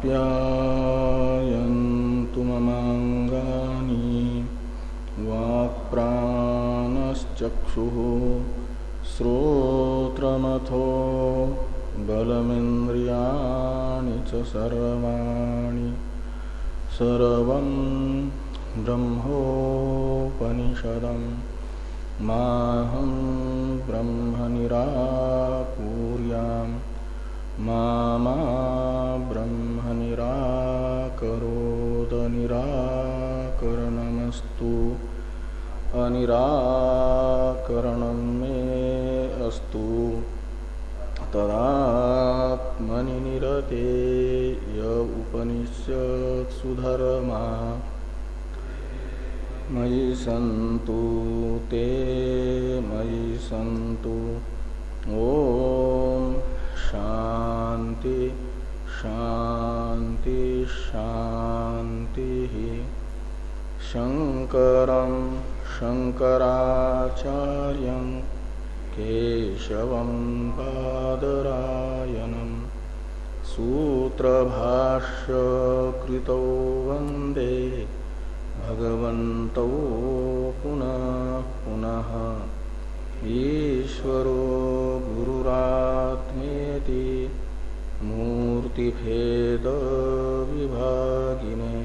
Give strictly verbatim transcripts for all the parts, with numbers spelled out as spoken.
आप्यायन्तु ममाङ्गानि वाक्प्राणश्चक्षुः श्रोत्रमथो बलमिन्द्रियाणि च सर्वाणि सर्वं ब्रह्मोपनिषदं माहं ब्रह्म निराकुर्याम् मा मा ब्रह्म निराकरोद निराकरणमस्तु अनिराकरणं मे अस्तु तदात्मनि निरते य उपनिषत्सु धर्मा मयि सन्तु ते मयि सन्तु। ओम शांति शांति शांति। शंकरं शंकराचार्यं केशवं बादरायणं सूत्रभाष्य कृतौ वन्दे भगवन्तौ पुनः पुनः। ईश्वरो गुरुरात्मेति मूर्तिभेद विभागिने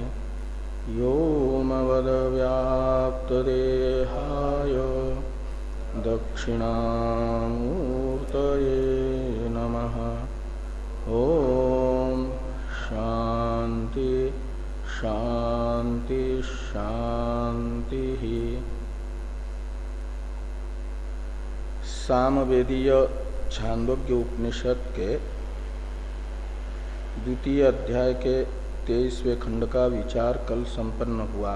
व्योमवद्व्याप्तदेहाय दक्षिणामूर्तये नमः। ओम शांति शांति शांति। सामवेदीय छांदोग्य उपनिषद के द्वितीय अध्याय के तेईसवें खंड का विचार कल संपन्न हुआ।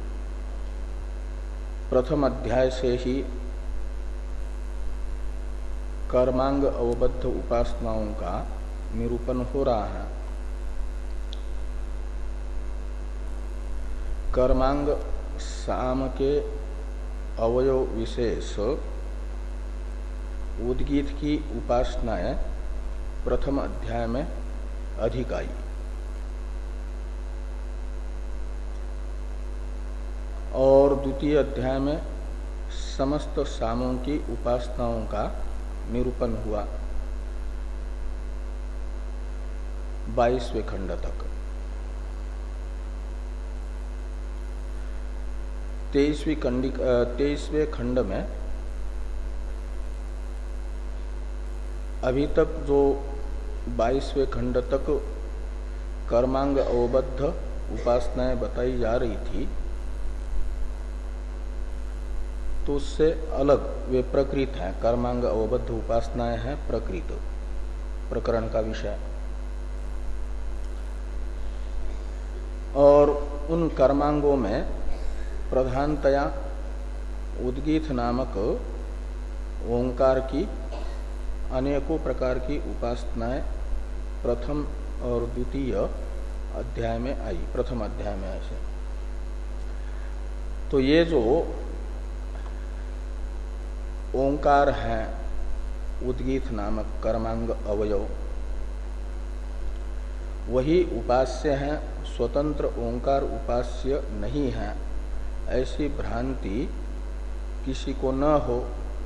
प्रथम अध्याय से ही कर्मांग अवबद्ध उपासनाओं का निरूपण हो रहा है। कर्मांग साम के अवयव विशेष उद्गीत की उपासनाएं प्रथम अध्याय में अधिक आई और द्वितीय अध्याय में समस्त सामों की उपासनाओं का निरूपण हुआ बाईसवें खंड तक। तेईसवीं खंडिक तेईसवें खंड में अभी तक जो बाईसवें खंड तक कर्मांग अवबद्ध उपासनाएं बताई जा रही थी तो उससे अलग वे प्रकृत हैं। कर्मांग अवबद्ध उपासनाएं हैं प्रकृत प्रकरण का विषय। और उन कर्मांगों में प्रधानतया उद्गीत नामक ओंकार की अनेकों प्रकार की उपासनाएं प्रथम और द्वितीय अध्याय में आई। प्रथम अध्याय में ऐसे तो ये जो ओंकार है उद्गीत नामक कर्मांग अवयव वही उपास्य है, स्वतंत्र ओंकार उपास्य नहीं है, ऐसी भ्रांति किसी को न हो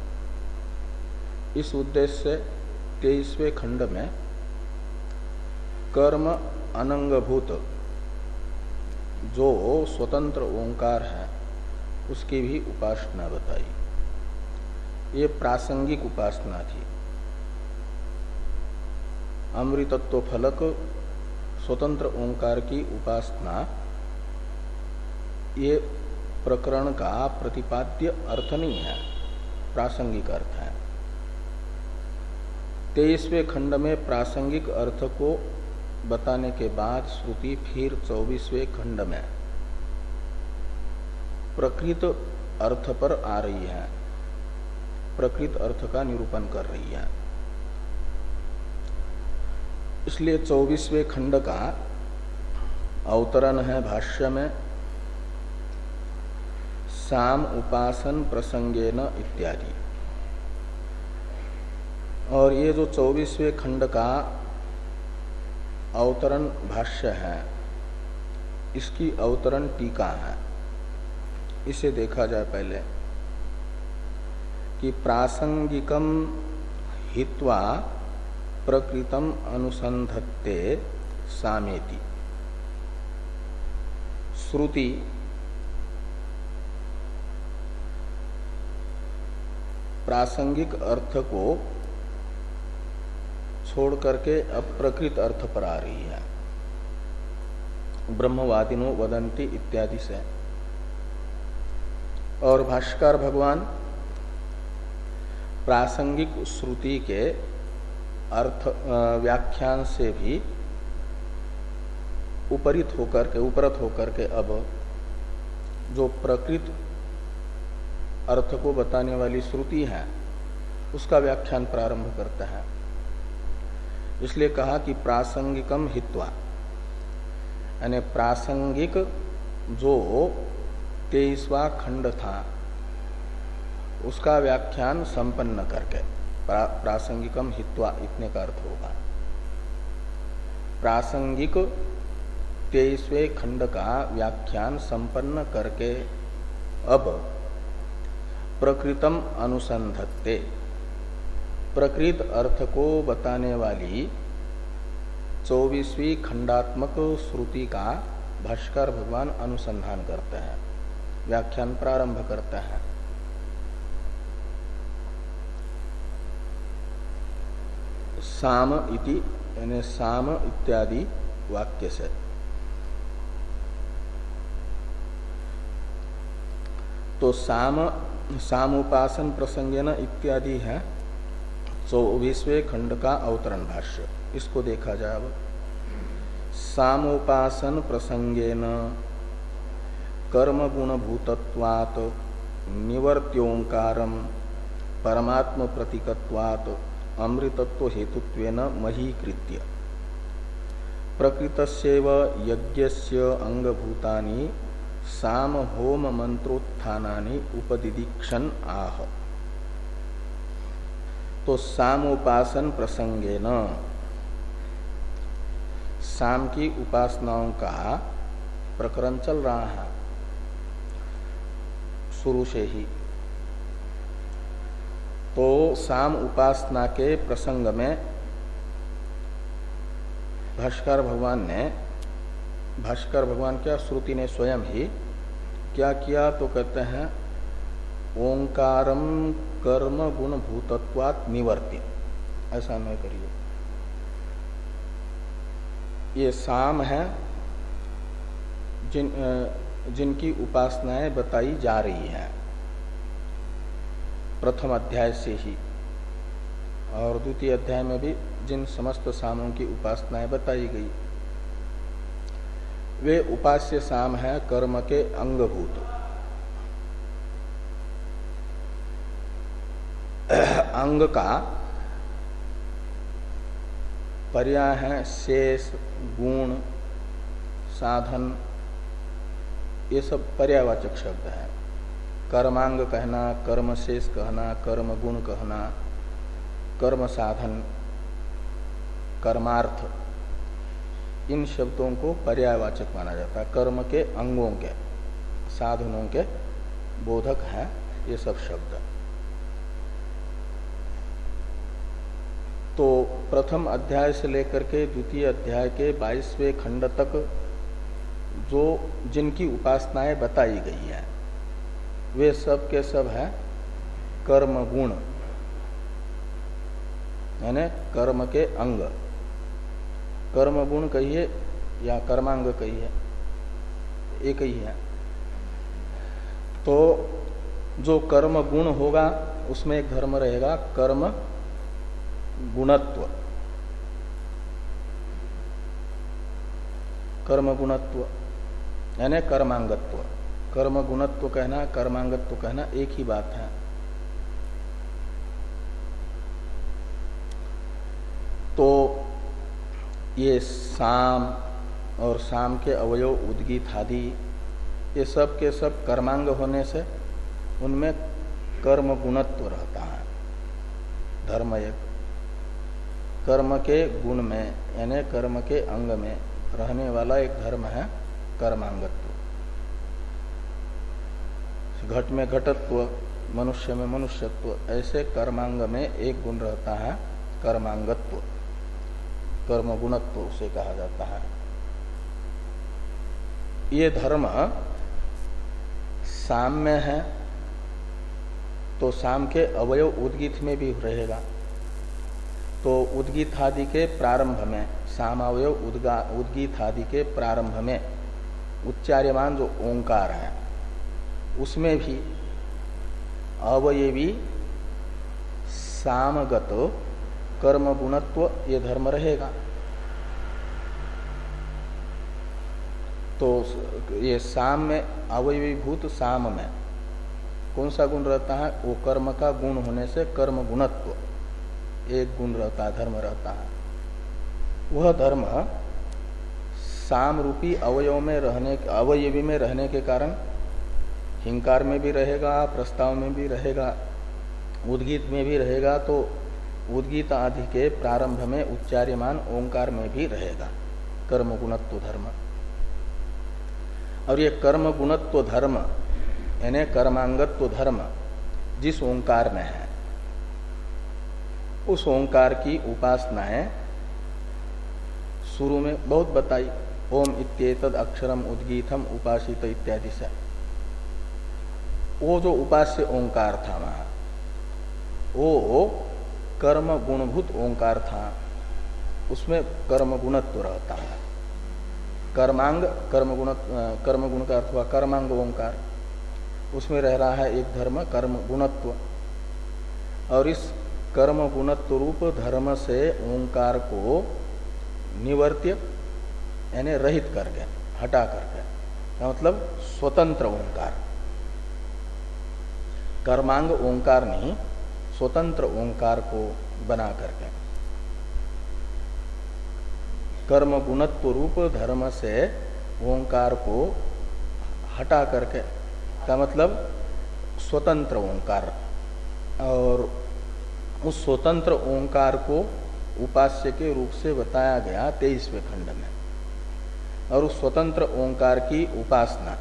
इस उद्देश्य से तेईसवें खंड में कर्म अनंगभूत जो स्वतंत्र ओंकार है उसकी भी उपासना बताई। ये प्रासंगिक उपासना थी। अमृतत्व फलक स्वतंत्र ओंकार की उपासना ये प्रकरण का प्रतिपाद्य अर्थ नहीं है, प्रासंगिक अर्थ है। तेईसवें खंड में प्रासंगिक अर्थ को बताने के बाद श्रुति फिर चौबीसवें खंड में प्रकृत अर्थ पर आ रही है, प्रकृत अर्थ का निरूपण कर रही है। इसलिए चौबीसवें खंड का अवतरण है भाष्य में साम उपासन प्रसंगेन इत्यादि। और ये जो चौबीसवें खंड का अवतरण भाष्य है, इसकी अवतरण टीका है। इसे देखा जाए पहले कि प्रासंगिकम हित्वा प्रकृतम अनुसंधत्ते सामेति। श्रुति प्रासंगिक अर्थ को छोड़ करके अप्रकृत अर्थ पर आ रही है, ब्रह्मवादिनो वदंती इत्यादि से। और भाष्यकार भगवान प्रासंगिक श्रुति के अर्थ व्याख्यान से भी उपरित होकर के उपरत होकर के अब जो प्रकृत अर्थ को बताने वाली श्रुति है उसका व्याख्यान प्रारंभ करता है। इसलिए कहा कि प्रासंगिकम हित्वा, यानी प्रासंगिक जो तेईसवा खंड था उसका व्याख्यान संपन्न करके, प्रा, प्रासंगिकम हित्वा इतने का अर्थ होगा। प्रासंगिक तेईसवें खंड का व्याख्यान संपन्न करके अब प्रकृतम अनुसंधत्ते, प्रकृत अर्थ को बताने वाली चौबीसवीं खंडात्मक श्रुति का भाष्यकार भगवान अनुसंधान करते हैं, व्याख्यान प्रारंभ करते हैं। साम इति यानी साम इत्यादि वाक्य से। तो साम सामुपासन प्रसंगेन इत्यादि है चौबीसवें खंड का अवतरण भाष्य। इसको देखा जाए अब। सामुपासन प्रसंगेन कर्म गुण भूतत्वात् निवर्त्योंकारम परमात्म प्रतीकत्वात् अमृतत्व हेतुत्वेन महीकृत्य प्रकृतस्यैव यज्ञस्य अंगभूतानि साम होम मंत्रोत्थानानि उपदिदीक्षण आह। तो सामोपासन प्रसंगेन साम की उपासनाओं का प्रकरण चल रहा है शुरू से ही। तो साम उपासना के प्रसंग में भाष्कर भगवान ने भाष्कर भगवान क्या श्रुति ने स्वयं ही क्या किया, तो कहते हैं ओंकारम कर्म गुण भूतत्वात् निवर्त्य, ऐसा न करिए। ये साम है जिन जिनकी उपासनाएं बताई जा रही हैं प्रथम अध्याय से ही, और द्वितीय अध्याय में भी जिन समस्त सामों की उपासनाएं बताई गई वे उपास्य साम है कर्म के अंगभूत। अंग का पर्याय है शेष, गुण, साधन, ये सब पर्यायवाचक शब्द है। कर्मांग कहना, कर्म शेष कहना, कर्म गुण कहना, कर्म साधन, कर्मार्थ, इन शब्दों को पर्यायवाचक माना जाता है। कर्म के अंगों के, साधनों के बोधक है ये सब शब्द। तो प्रथम अध्याय से लेकर के द्वितीय अध्याय के बाईसवें खंड तक जो जिनकी उपासनाएं बताई गई है वे सब के सब है कर्म गुण, यानी कर्म के अंग। कर्म गुण कहिए या कर्मांग कहिए, एक ही है। तो जो कर्म गुण होगा उसमें एक धर्म रहेगा कर्म गुणत्व, कर्म गुणत्व यानी कर्मांगत्व। कर्म गुणत्व कहना, कर्मांगत्व कहना एक ही बात है। तो ये साम और साम के अवयव उद्गीत आदि ये सब के सब कर्मांग होने से उनमें कर्म गुणत्व रहता है। धर्म एक कर्म के गुण में यानी कर्म के अंग में रहने वाला एक धर्म है कर्मांगत्व। घट में घटत्व, मनुष्य में मनुष्यत्व, ऐसे कर्मांग में एक गुण रहता है कर्मांगत्व, कर्म गुणत्व उसे कहा जाता है। ये धर्म साम में है तो साम के अवयव उद्गीत में भी रहेगा। तो उद्गीत आदि के प्रारंभ में, सामावयव उद्गीत आदि के प्रारंभ में उच्चार्यमान जो ओंकार है उसमें भी अवयवी सामगत कर्म गुणत्व ये धर्म रहेगा। तो ये साम में, अवयवीभूत साम में कौन सा गुण रहता है? वो कर्म का गुण होने से कर्म गुणत्व एक गुण रहता है, धर्म रहता है। वह धर्म साम रूपी अवयव में रहने, अवयवी में रहने के कारण हिंकार में भी रहेगा, प्रस्ताव में भी रहेगा, उद्गीत में भी रहेगा। तो उद्गीत आदि के प्रारंभ में उच्चार्यमान ओंकार में भी रहेगा कर्म गुणत्व धर्म। और ये कर्म गुणत्व धर्म यानी कर्मांगत्व धर्म जिस ओंकार में है उस ओंकार की उपासनाएं शुरू में बहुत बताई। ओम इत्येतद अक्षरम उद्गीतम उपासित इत्यादि से वो जो उपास्य ओंकार था वहां, वो कर्म गुणभूत ओंकार था, उसमें कर्म गुणत्व रहता है। कर्मांग कर्म गुण, कर्म गुण का अर्थ हुआ कर्मांग ओंकार, उसमें रह रहा है एक धर्म कर्म गुणत्व। और इस कर्म गुणत्व रूप धर्म से ओंकार को निवर्त्य यानी रहित करके, हटा करके, मतलब स्वतंत्र ओंकार, कर्मांग ओंकार नहीं, स्वतंत्र ओंकार को बना करके कर्म गुणत्व रूप धर्म से ओंकार को हटा करके, का मतलब स्वतंत्र ओंकार। और उस स्वतंत्र ओंकार को उपास्य के रूप से बताया गया तेईसवें खंड में। और उस स्वतंत्र ओंकार की उपासना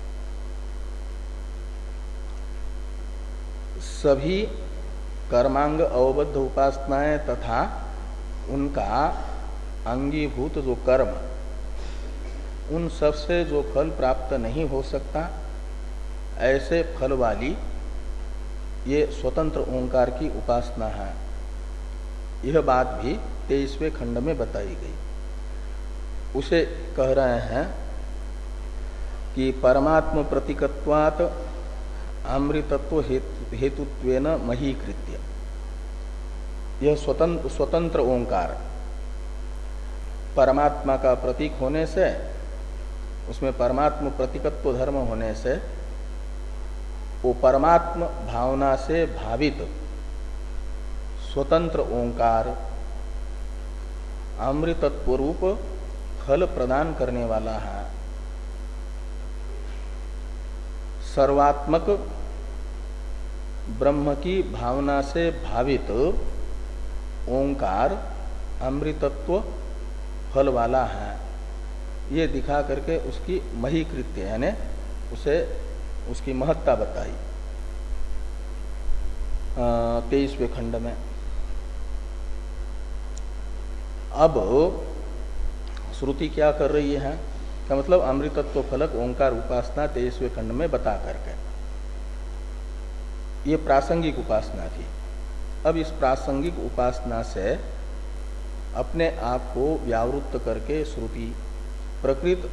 सभी कर्मांग अवबद्ध उपासनाएं तथा उनका अंगीभूत जो कर्म, उन सब से जो फल प्राप्त नहीं हो सकता, ऐसे फल वाली ये स्वतंत्र ओंकार की उपासना है। यह बात भी तेईसवें खंड में बताई गई। उसे कह रहे हैं कि परमात्म प्रतीकत्वात् अमृतत्व हेतुत्वेन महीकृत्य, यह स्वतंत्र स्वतंत्र ओंकार परमात्मा का प्रतीक होने से, उसमें परमात्म प्रतीकत्व धर्म होने से, वो परमात्म भावना से भावित स्वतंत्र ओंकार अमृतत्व रूप फल प्रदान करने वाला है। सर्वात्मक ब्रह्म की भावना से भावित ओंकार अमृतत्व फल वाला है, ये दिखा करके उसकी महीकृत्य यानी उसे उसकी महत्ता बताई तेईसवें खंड में। अब श्रुति क्या कर रही है का मतलब अमृतत्व फलक ओंकार उपासना तेईसवें खंड में बता करके, ये प्रासंगिक उपासना थी। अब इस प्रासंगिक उपासना से अपने आप को व्यावृत्त करके श्रुति प्रकृत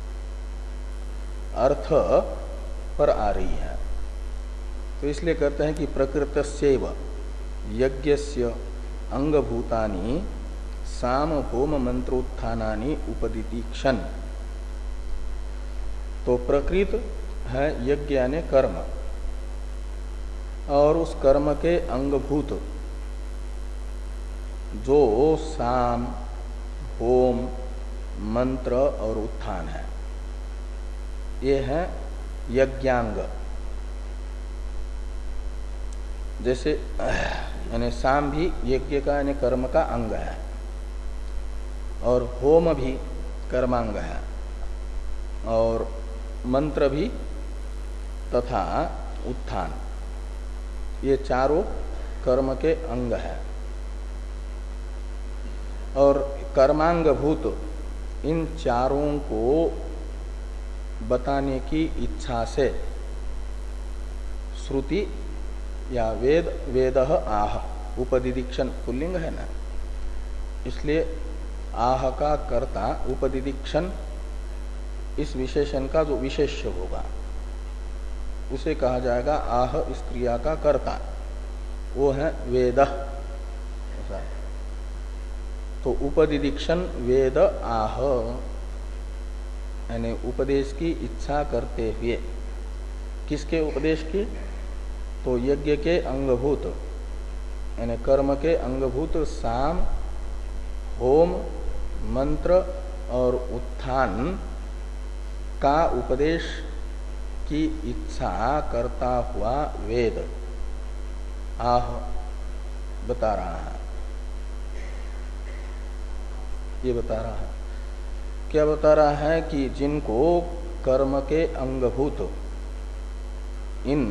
अर्थ पर आ रही है। तो इसलिए कहते हैं कि प्रकृतस्यैव यज्ञस्य अंगभूतानि साम होम मंत्रोत्थानानि उपदिति क्षण। तो प्रकृत है यज्ञ यानी कर्म, और उस कर्म के अंगभूत जो साम होम मंत्र और उत्थान है, ये है यज्ञांग। जैसे यानी साम भी यज्ञ का यानी कर्म का अंग है, और होम भी कर्मांग है, और मंत्र भी तथा उत्थान, ये चारों कर्म के अंग है। और कर्मांग भूत इन चारों को बताने की इच्छा से श्रुति या वेद, वेदः आह, उपदिदीक्षण पुल्लिंग है ना, इसलिए आह का कर्ता उपदिदीक्षण इस विशेषण का जो विशेष्य होगा उसे कहा जाएगा आह, इस क्रिया का कर्ता, वो है वेदः। तो उपदिदीक्षण वेद आह, यानी उपदेश की इच्छा करते हुए, किसके उपदेश की? तो यज्ञ के अंगभूत यानी कर्म के अंगभूत साम, होम, मंत्र और उत्थान का उपदेश की इच्छा करता हुआ वेद आह बता रहा है। ये बता रहा है, क्या बता रहा है? कि जिनको कर्म के अंगभूत इन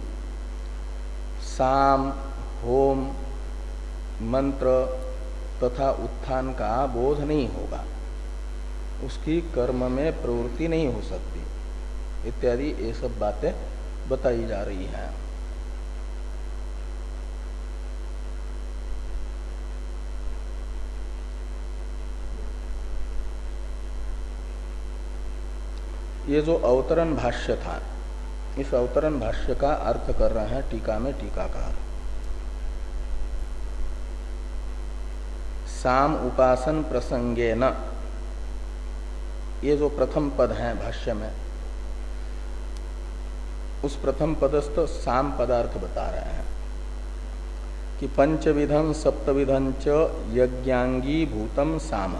साम, होम, मंत्र तथा उत्थान का बोध नहीं होगा, उसकी कर्म में प्रवृत्ति नहीं हो सकती, इत्यादि ये सब बातें बताई जा रही हैं। ये जो अवतरण भाष्य था, इस अवतरण भाष्य का अर्थ कर रहे हैं टीका में टीकाकार। साम उपासन प्रसंगे न, ये जो प्रथम पद है भाष्य में, उस प्रथम पदस्थ साम पदार्थ बता रहे हैं कि पंचविधं सप्तविधं च यज्ञांगी भूतम साम,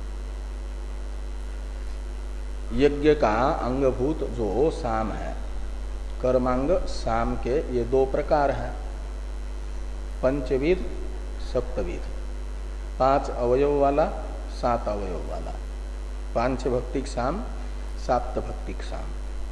यज्ञ का अंगभूत जो साम है, कर्मांग साम के ये दो प्रकार हैं, पंचविध सप्तविध, पांच अवयव वाला सात अवयव वाला, पांच भक्तिक साम साप्त भक्तिक साम।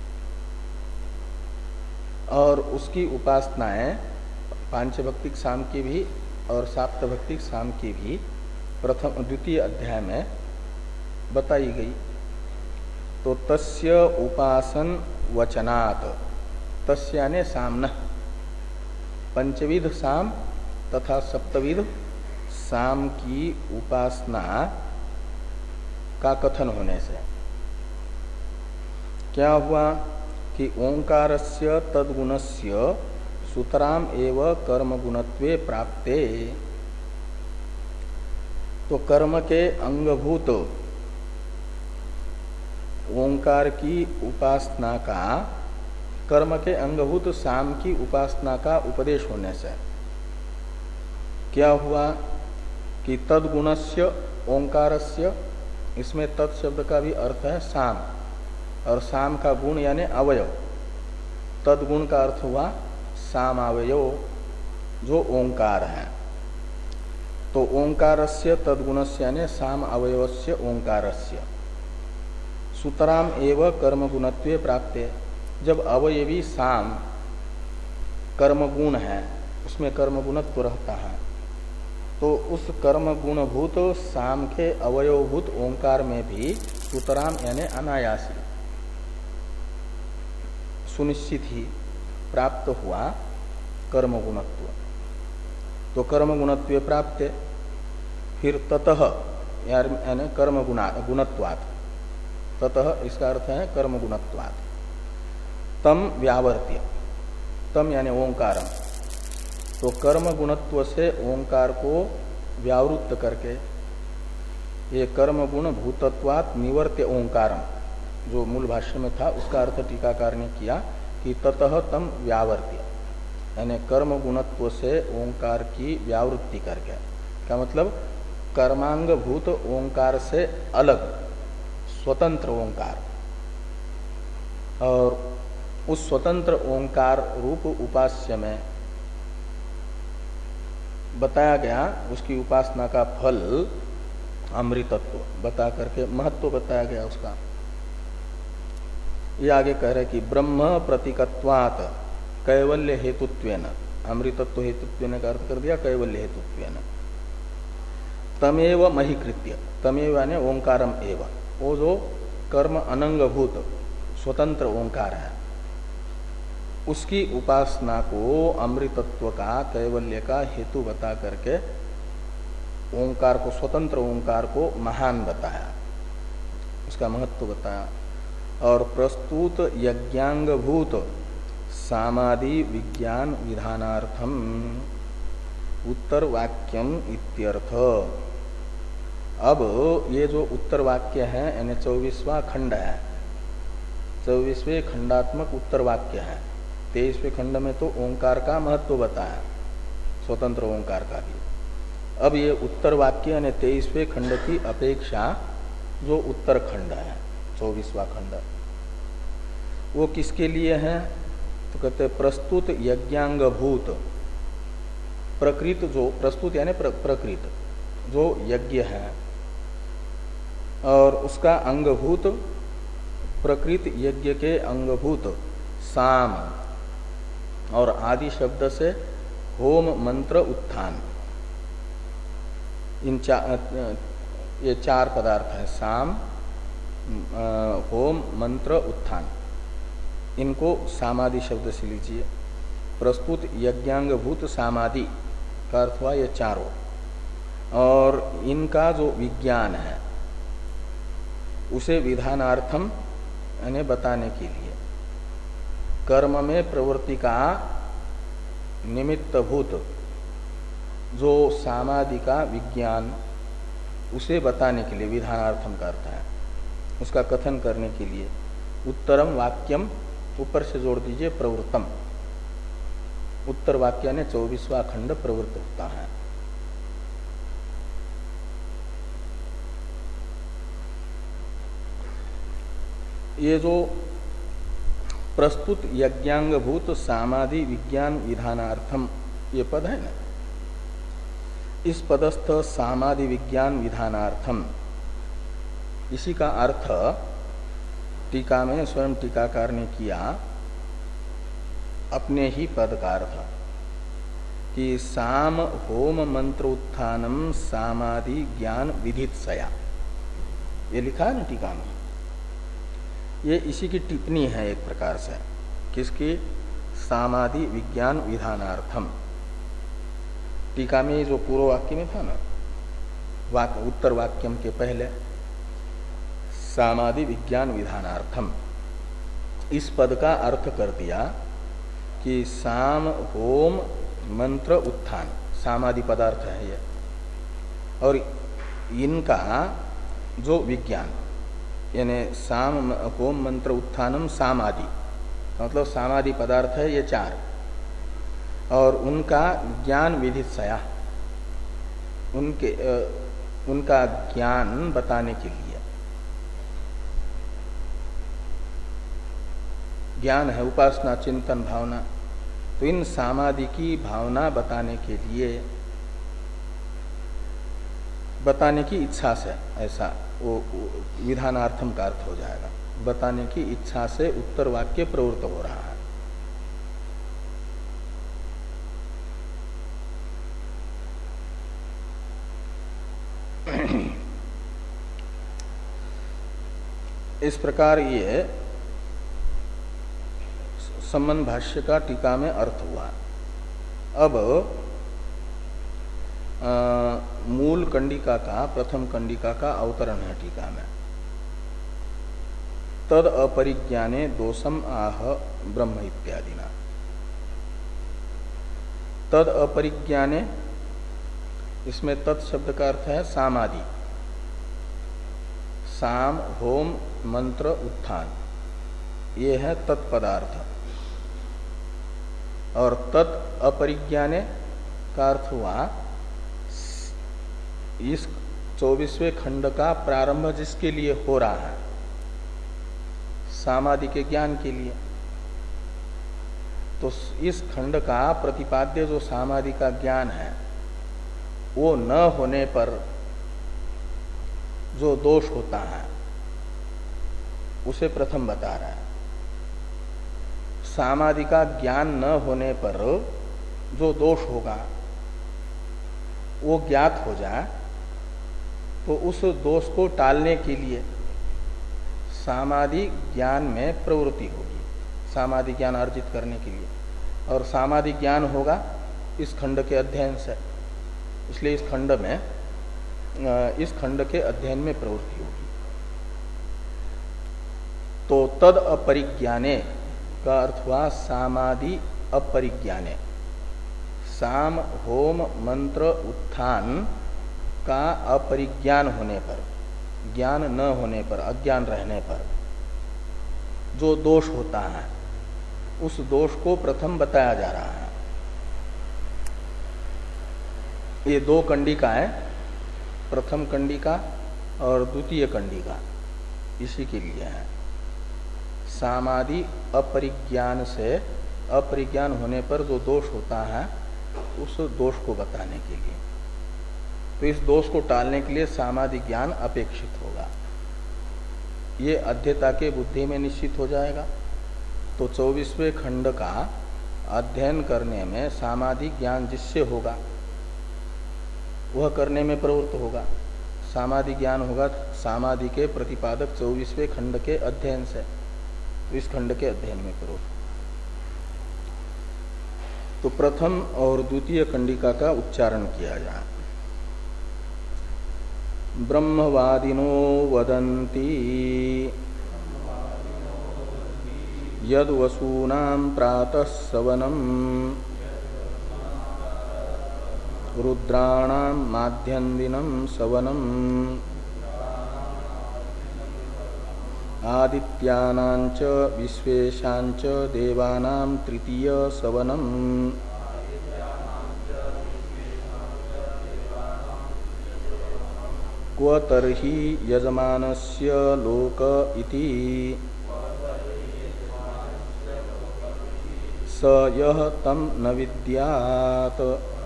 और उसकी उपासनाएं पांच भक्तिक साम की भी और साप्त भक्तिक साम की भी प्रथम द्वितीय अध्याय में बताई गई। तो तस्य उपासन वचनात्, तस्य यानी सामना, पंचविध साम तथा सप्तविध साम की उपासना का कथन होने से क्या हुआ कि ओंकारस्य तद्गुणस्य सुतराम एव कर्म गुणत्वे प्राप्ते, तो कर्म के अंगभूत ओंकार की उपासना का, कर्म के अंगभूत साम की उपासना का उपदेश होने से क्या हुआ कि तद्गुणस्य ओंकारस्य, इसमें तत् शब्द का भी अर्थ है साम, और साम का गुण यानी अवयव, तद्गुण का अर्थ हुआ साम अवयव जो ओंकार है। तो ओंकारस्य तद्गुणस्य यानी साम अवयवस्य ओंकारस्य सुतराम एव कर्म गुणत्वे प्राप्ते, जब अवयवी साम कर्म गुण है, उसमें कर्म गुणत्व रहता है, तो उस कर्म गुणभूत साम के अवयवभूत ओंकार में भी सुतराम यानी अनायासी सुनिश्चित ही प्राप्त हुआ कर्म गुणत्व। तो कर्म गुणत्व प्राप्त, फिर ततः यानी कर्म गुणा गुणत्वात्, ततः इसका अर्थ है कर्म गुणत्वात्, तम व्यावर्त्य, तम यानी ओंकारम, तो कर्म गुणत्व से ओंकार को व्यावृत्त करके ये कर्म गुण भूतत्वात् निवर्त्य ओंकारम, जो मूल भाष्य में था उसका अर्थ टीकाकार ने किया कि ततः तम व्यावर्त्य, यानी कर्म गुणत्व से ओंकार की व्यावृत्ति करके, क्या मतलब कर्मांग भूत ओंकार से अलग स्वतंत्र ओंकार, और उस स्वतंत्र ओंकार रूप उपास्य में बताया गया उसकी उपासना का फल अमृतत्व बता करके महत्व बताया गया उसका। ये आगे कह रहे कि ब्रह्म प्रतीकत्वात् कैवल्य हेतुत्वेन, अमृतत्व हेतुत्वेन का अर्थ कर दिया कैवल्य हेतुत्वेन। तमेव महीकृत्य, तमेव यानी ओंकारम एव, वो जो कर्म अनंगभूत स्वतंत्र ओंकार है उसकी उपासना को अमृतत्व का, कैवल्य का हेतु बता करके ओंकार को, स्वतंत्र ओंकार को महान बताया, उसका महत्व बताया। और प्रस्तुत यज्ञांगभूत सामादि विज्ञान विधानार्थम उत्तर वाक्यम इत्यर्थ। अब ये जो उत्तर वाक्य है यानी चौबीसवां खंड है, चौबीसवें खंडात्मक उत्तर वाक्य है। तेईसवें खंड में तो ओंकार का महत्व बताया, स्वतंत्र ओंकार का भी। अब ये उत्तर वाक्य यानी तेईसवें खंड की अपेक्षा जो उत्तर खंड है, चौबीसवां खंड, वो किसके लिए है? तो कहते प्रस्तुत यज्ञांगभूत प्रकृत, जो प्रस्तुत यानी प्र, प्रकृत जो यज्ञ है और उसका अंगभूत, प्रकृत यज्ञ के अंगभूत साम और आदि शब्द से होम मंत्र उत्थान, इन चार, ये चार पदार्थ है, साम होम मंत्र उत्थान, इनको सामादि शब्द से लीजिए। प्रस्तुत यज्ञांगभूत सामादि का अर्थ हुआ ये चारों, और इनका जो विज्ञान है उसे विधानार्थम यानी बताने के लिए, कर्म में प्रवृत्ति का निमित्तभूत जो सामादि का विज्ञान, उसे बताने के लिए विधानार्थम का अर्थ है, उसका कथन करने के लिए उत्तरम वाक्यम, ऊपर से जोड़ दीजिए प्रवृत्तम, उत्तर वाक्य ने चौबीसवां खंड प्रवृत्त होता है। ये जो प्रस्तुत यज्ञांगभूत सामादि विज्ञान विधानार्थम ये पद है ना, इस पदस्थ सामादि विज्ञान विधानार्थम, इसी का अर्थ टीका में स्वयं टीकाकार ने किया अपने ही पद का अर्थ कि साम होम मंत्र उत्थानम सामादि ज्ञान विधित्सया, ये लिखा है ना टीका में। ये इसी की टिप्पणी है एक प्रकार से, किसकी? सामादि विज्ञान विधानार्थम। टीका में जो पूर्व वाक्य में था ना, वाक्य उत्तर वाक्यम के पहले सामादि विज्ञान विधानार्थम, इस पद का अर्थ कर दिया कि साम होम मंत्र उत्थान, सामादि पदार्थ है ये, और इनका जो विज्ञान यानी साम होम मंत्र उत्थानम सामादि, मतलब सामादि पदार्थ है ये चार, और उनका ज्ञान विधित्सया, उनके उनका ज्ञान बताने के लिए, ज्ञान है उपासना चिंतन भावना, तो इन सामादि की भावना बताने के लिए, बताने की इच्छा से, ऐसा वो विधानार्थम का अर्थ हो जाएगा, बताने की इच्छा से उत्तर वाक्य प्रवृत्त हो रहा है। इस प्रकार ये संबंध भाष्य का टीका में अर्थ हुआ। अब आ, मूल कंडिका का, प्रथम कंडिका का अवतरण है टीका में। तद अपरिज्ञाने दोषम आह ब्रह्म इत्यादि ना। तद अपरिज्ञाने, इसमें तत् शब्द का अर्थ है सामादि, साम होम मंत्र उत्थान, ये है तत्पदार्थ। और तत् अपरिज्ञाने का अर्थ हुआ इस चौबीसवें खंड का प्रारंभ जिसके लिए हो रहा है, सामादि के ज्ञान के लिए, तो इस खंड का प्रतिपाद्य जो सामादि का ज्ञान है वो न होने पर जो दोष होता है उसे प्रथम बता रहा है। सामादि का ज्ञान न होने पर जो दोष होगा वो ज्ञात हो जाए तो उस दोष को टालने के लिए सामादि ज्ञान में प्रवृत्ति होगी, सामादि ज्ञान अर्जित करने के लिए। और सामादि ज्ञान होगा इस खंड के अध्ययन से, इसलिए इस खंड में इस खंड के अध्ययन में प्रवृत्ति होगी। तो तद अपरिज्ञाने का अर्थ हुआ सामादि अपरिज्ञाने। साम होम मंत्र उत्थान का अपरिज्ञान होने पर, ज्ञान न होने पर, अज्ञान रहने पर जो दोष होता है उस दोष को प्रथम बताया जा रहा है। ये दो कंडिकाएं, प्रथम कंडिका और द्वितीय कंडिका इसी के लिए है। सामादि अपरिज्ञान से, अपरिज्ञान होने पर जो दोष होता है उस दोष को बताने के लिए। तो इस दोष को टालने के लिए सामादि ज्ञान अपेक्षित होगा। ये अध्येता के बुद्धि में निश्चित हो जाएगा। तो चौबीसवें खंड का अध्ययन करने में सामादि ज्ञान जिससे होगा वह करने में प्रवृत्त होगा। सामादि ज्ञान होगा सामादि के प्रतिपादक चौबीसवें खंड के अध्ययन से, तो इस खंड के अध्ययन में प्रवृत्त। तो प्रथम और द्वितीय कंडिका का उच्चारण किया जाए। ब्रह्मवादिनो वदन्ति यद वसूनां प्रातः सवनम् रुद्राणां माध्यन्दिनं सवनम् आदित्यानां च विश्वेशां च देवानां तृतीय सवनम् क्व तर्हि यजमानस्य लोक इति स यः तं न विद्यात्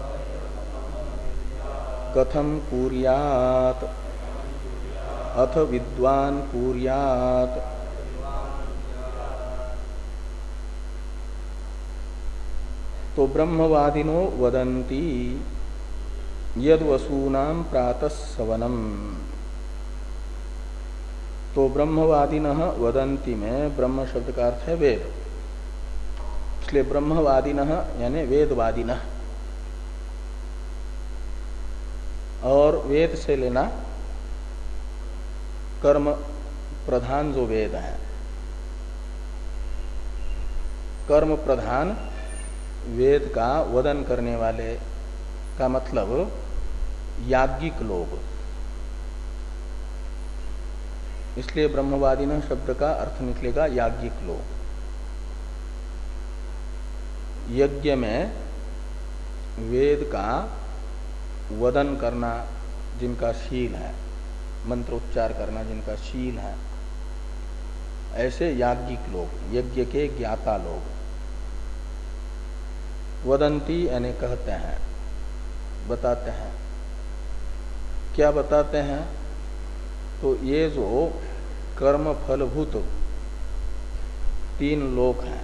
कथं कुर्यात् अथ विद्वान् कुर्यात्। तो ब्रह्मवादिनो वदन्ति यद वसूनां प्रातः सवनम। तो ब्रह्मवादिनः वदन्ति में ब्रह्म शब्द का अर्थ है वेद, इसलिए ब्रह्मवादिनः यानी वेदवादिनः। और वेद से लेना कर्म प्रधान जो वेद है, कर्म प्रधान वेद का वदन करने वाले का मतलब याज्ञिक लोग। इसलिए ब्रह्मवादिनः शब्द का अर्थ निकलेगा याज्ञिक लोग। यज्ञ में वेद का वदन करना जिनका शील है, मंत्रोच्चार करना जिनका शील है, ऐसे याज्ञिक लोग, यज्ञ के ज्ञाता लोग। वदंती यानी कहते हैं, बताते हैं। क्या बताते हैं? तो ये जो कर्म फलभूत तीन लोक हैं,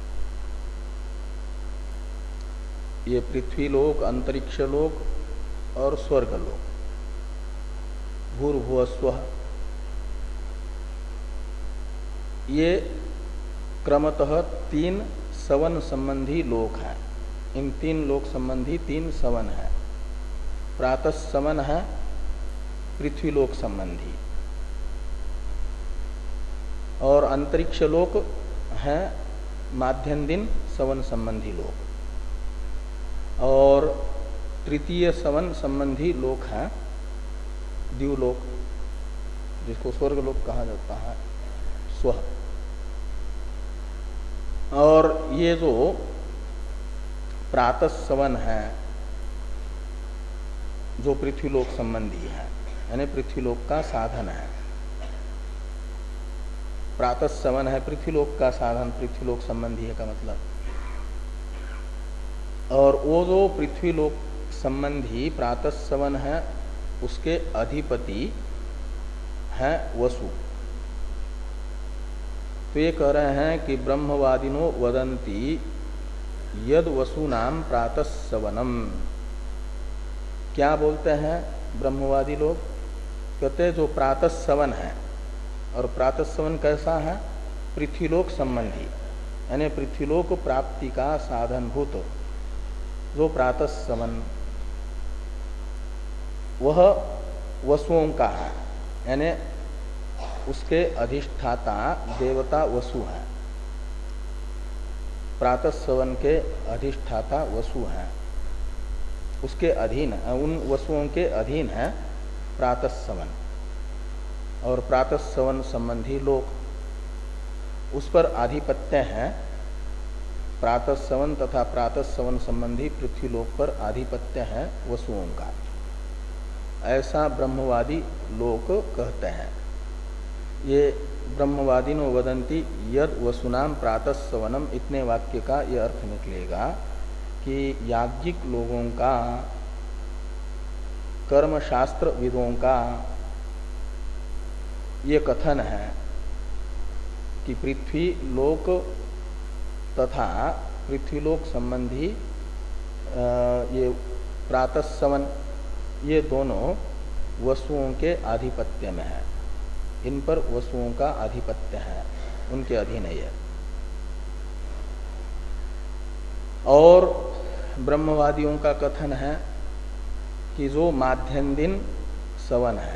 ये पृथ्वी लोक, अंतरिक्ष लोक और स्वर्ग लोक, भूर्भुवः स्वः, ये क्रमतः तीन सवन संबंधी लोक हैं। इन तीन लोक संबंधी तीन सवन है। प्रातः सवन है पृथ्वी लोक संबंधी, और अंतरिक्ष लोक है माध्यम दिन सवन संबंधी लोक, और तृतीय सवन संबंधी लोक है द्युलोक, जिसको स्वर्ग लोक कहा जाता है, स्व। और ये जो प्रातः सवन है जो पृथ्वीलोक संबंधी है, यानी पृथ्वीलोक का साधन है। प्रातः सवन है पृथ्वीलोक का साधन, पृथ्वीलोक संबंधी है का मतलब। और वो जो पृथ्वीलोक संबंधी प्रातः सवन है उसके अधिपति है वसु। तो ये कह रहे हैं कि ब्रह्मवादिनो वदंती यद वसुनाम प्रातस्सवनम। क्या बोलते हैं ब्रह्मवादी लोग? कहते हैं जो प्रातस्सवन है, और प्रातस्सवन कैसा है? पृथ्वीलोक संबंधी, यानी पृथ्वीलोक प्राप्ति का साधनभूत जो प्रातस्सवन वह वसुओं का है, यानी उसके अधिष्ठाता देवता वसु है। प्रातस्सवन के अधिष्ठाता वसु हैं, उसके अधीन, उन वसुओं के अधीन है प्रातस्सवन और प्रातस्सवन संबंधी लोक, उस पर आधिपत्य है। प्रातस्सवन तथा प्रातस्सवन संबंधी पृथ्वीलोक पर आधिपत्य है वसुओं का, ऐसा ब्रह्मवादी लोग कहते हैं। ये ब्रह्मवादिनो वदंती यद वसुनाम प्रातस्सवनम, इतने वाक्य का यह अर्थ निकलेगा कि याज्ञिक लोगों का, कर्मशास्त्र विदों का ये कथन है कि पृथ्वी लोक तथा पृथ्वीलोक संबंधी ये प्रातस्सवन ये दोनों वसुओं के आधिपत्य में है, इन पर वसुओं का आधिपत्य है, उनके अधीन है ये। और ब्रह्मवादियों का कथन है कि जो माध्यम दिन सवन है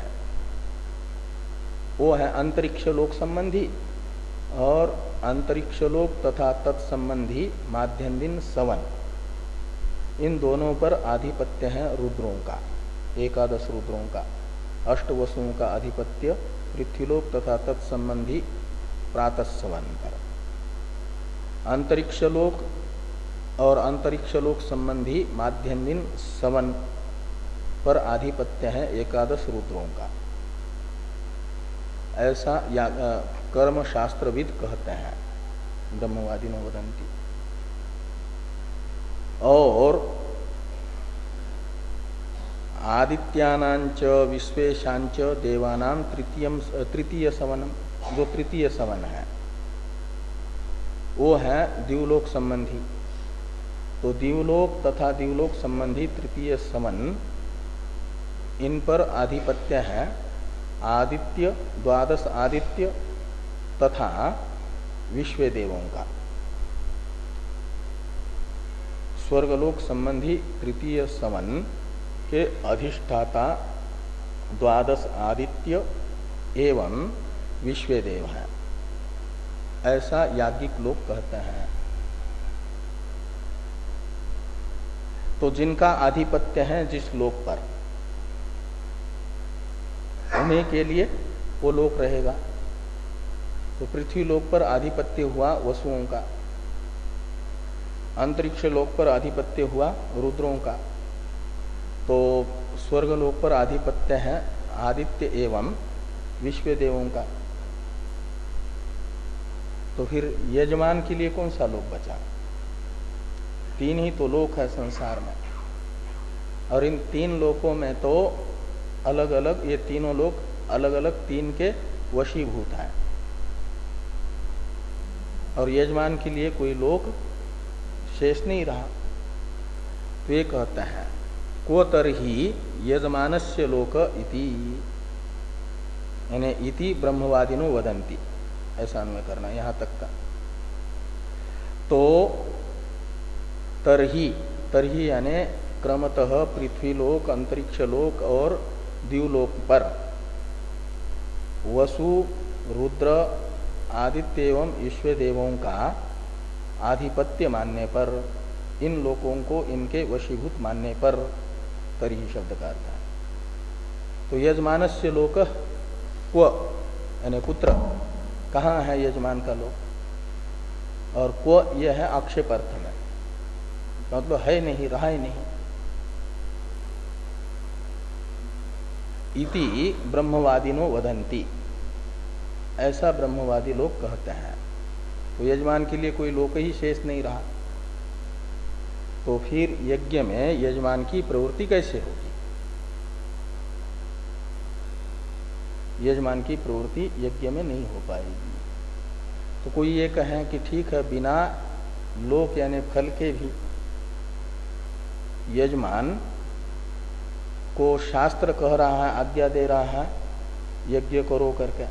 वो है अंतरिक्ष लोक संबंधी, और अंतरिक्ष लोक तथा तत्संबंधी माध्यम दिन सवन, इन दोनों पर आधिपत्य है रुद्रों का, एकादश रुद्रों का। अष्ट वसुओं का आधिपत्य पृथ्वीलोक तथा तत्संबंधी प्रातस्सवन पर। अंतरिक्ष लोक और अंतरिक्ष लोक संबंधी माध्यम दिन सवन पर आधिपत्य है एकादश रुद्रों का, ऐसा या कर्म शास्त्रविद कहते हैं ब्रह्मवादिनो वदंती। और आदित्यानांच विश्वेशांच देवानां तृतीयम तृतीय सवनम, जो तृतीय सवन है वो है दिवलोक संबंधी। तो दिवलोक तथा दिवलोक संबंधी तृतीय सवन, इन पर आधिपत्य है आदित्य, द्वादश आदित्य तथा विश्व देवों का। स्वर्गलोक संबंधी तृतीय सवन के अधिष्ठाता द्वादश आदित्य एवं विश्वदेव हैं, ऐसा याज्ञिक लोग कहते हैं। तो जिनका आधिपत्य है जिस लोक पर, उन्हीं के लिए वो लोक रहेगा। तो पृथ्वी लोक पर आधिपत्य हुआ वसुओं का, अंतरिक्ष लोक पर आधिपत्य हुआ रुद्रों का, तो स्वर्गलोक पर आधिपत्य है आदित्य एवं विश्व देवों का। तो फिर यजमान के लिए कौन सा लोक बचा? तीन ही तो लोक है संसार में, और इन तीन लोकों में तो अलग अलग, ये तीनों लोक अलग अलग तीन के वशीभूत हैं, और यजमान के लिए कोई लोक शेष नहीं रहा। तो ये कहते हैं को तरही यजमानस्य लोक इति, यानी इति ब्रह्मवादिनो वदंती, ऐसा अन्वय करना यहां तक का। तो तरही, तरही यानी क्रमतः पृथ्वीलोक, अंतरिक्ष लोक और दिवलोक पर वसु, रुद्र, आदित्य एवं ईश्व देवों का आधिपत्य मानने पर, इन लोकों को इनके वशीभूत मानने पर, तरही शब्द का अर्थ है। तो यजमानस्य लोक क्व यानी कुत्र, कहाँ है यजमान का लोक, और क्व यह है आक्षेप अर्थ में, मतलब है नहीं, रहा ही नहीं। इति ब्रह्मवादिनो वदंती, ऐसा ब्रह्मवादी लोग कहते हैं। तो यजमान के लिए कोई लोक ही शेष नहीं रहा, तो फिर यज्ञ में यजमान की प्रवृत्ति कैसे होगी? यजमान की प्रवृत्ति यज्ञ में नहीं हो पाएगी। तो कोई ये कहे कि ठीक है, बिना लोक यानी फल के भी यजमान को शास्त्र कह रहा है, आज्ञा दे रहा है यज्ञ करो करके,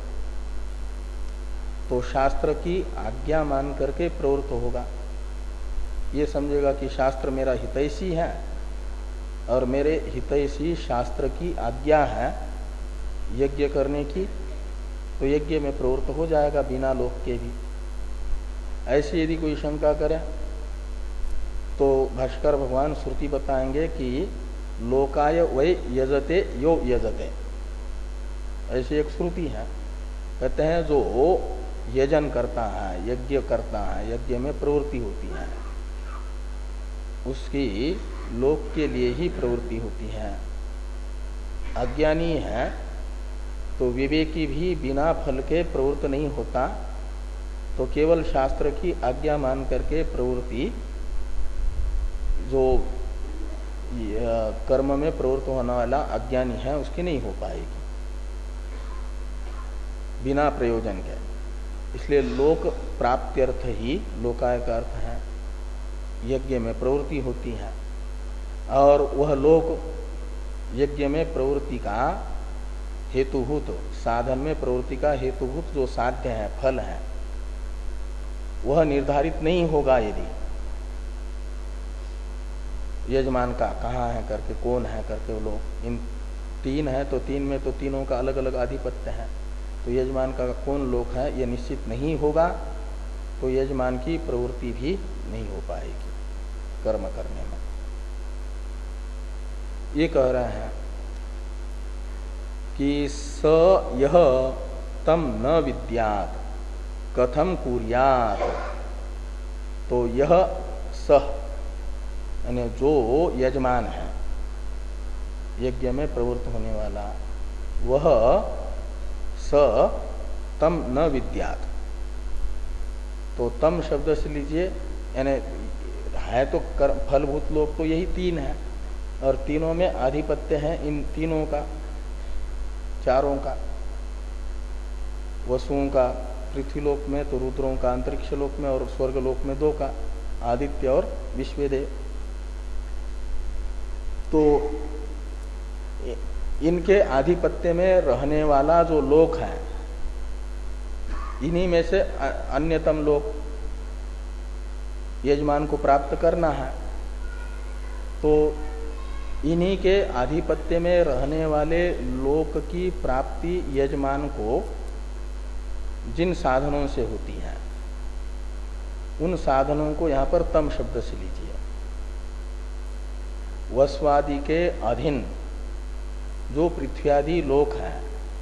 तो शास्त्र की आज्ञा मान करके प्रवृत्त होगा। ये समझेगा कि शास्त्र मेरा हितैषी है और मेरे हितैषी शास्त्र की आज्ञा है यज्ञ करने की, तो यज्ञ में प्रवृत्त हो जाएगा बिना लोक के भी। ऐसी यदि कोई शंका करे तो भास्कर भगवान श्रुति बताएंगे कि लोकाय वै यजते यो यजते, ऐसी एक श्रुति है। कहते हैं जो यजन करता है, यज्ञ करता है, यज्ञ में प्रवृत्ति होती है, उसकी लोक के लिए ही प्रवृत्ति होती है। अज्ञानी है तो विवेकी भी बिना फल के प्रवृत्त नहीं होता, तो केवल शास्त्र की आज्ञा मान करके प्रवृत्ति जो कर्म में प्रवृत्त होने वाला अज्ञानी है उसकी नहीं हो पाएगी बिना प्रयोजन के। इसलिए लोक प्राप्त्यर्थ ही लोकाय का अर्थ है यज्ञ में प्रवृत्ति होती है, और वह लोक यज्ञ में प्रवृत्ति का हेतुभूत, साधन में प्रवृत्ति का हेतुभूत जो साध्य है, फल है, वह निर्धारित नहीं होगा यदि यजमान का कहाँ है करके, कौन है करके। वो लोग इन तीन है तो तीन में तो तीनों का अलग अलग आधिपत्य है, तो यजमान का कौन लोक है यह निश्चित नहीं होगा, तो यजमान की प्रवृत्ति भी नहीं हो पाएगी कर्म करने में। ये कह रहे हैं कि स यह तम न विद्यात कथम कुर्यात, तो यह सह यानी जो यजमान है यज्ञ में प्रवृत्त होने वाला, वह स तम न विद्यात, तो तम शब्द से लीजिए यानी है तो कर्म फलभूत लोग तो यही तीन है, और तीनों में आधिपत्य है इन तीनों का, चारों का, वसुओं का पृथ्वीलोक में, तो रुद्रों का अंतरिक्ष लोक में, और स्वर्गलोक में दो का, आदित्य और विश्वदेव। तो इनके आधिपत्य में रहने वाला जो लोक है, इन्हीं में से अन्यतम लोक यजमान को प्राप्त करना है, तो इन्हीं के आधिपत्य में रहने वाले लोक की प्राप्ति यजमान को जिन साधनों से होती है, उन साधनों को यहां पर तम शब्द से लीजिए। वस्वादि के अधीन जो पृथ्व्यादि लोक हैं,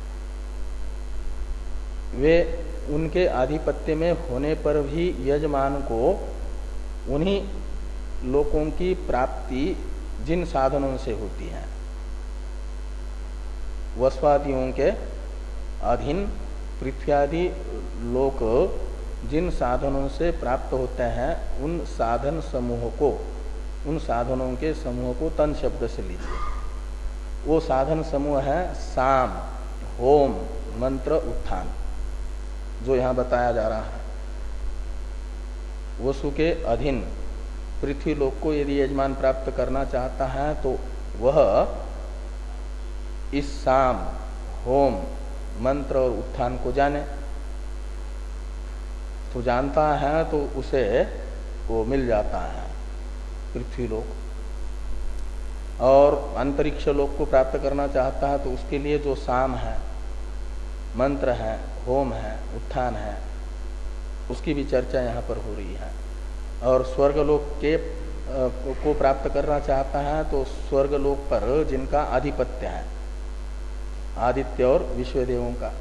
वे उनके आधिपत्य में होने पर भी यजमान को उन्हीं लोकों की प्राप्ति जिन साधनों से होती है, वस्वादियों के अधीन पृथ्व्यादि लोक जिन साधनों से प्राप्त होते हैं, उन साधन समूह को, उन साधनों के समूह को तन शब्द से लीजिए। वो साधन समूह है साम, होम, मंत्र, उत्थान, जो यहां बताया जा रहा है। वसु के अधीन पृथ्वी लोक को यदि यजमान प्राप्त करना चाहता है तो वह इस साम, होम, मंत्र और उत्थान को जाने, तो जानता है तो उसे वो मिल जाता है पृथ्वी लोक। और अंतरिक्ष लोक को प्राप्त करना चाहता है तो उसके लिए जो साम है, मंत्र है, होम है, उत्थान है, उसकी भी चर्चा यहाँ पर हो रही है। और स्वर्गलोक के को प्राप्त करना चाहता है तो स्वर्गलोक पर जिनका आधिपत्य है, आदित्य और विश्वदेवों का,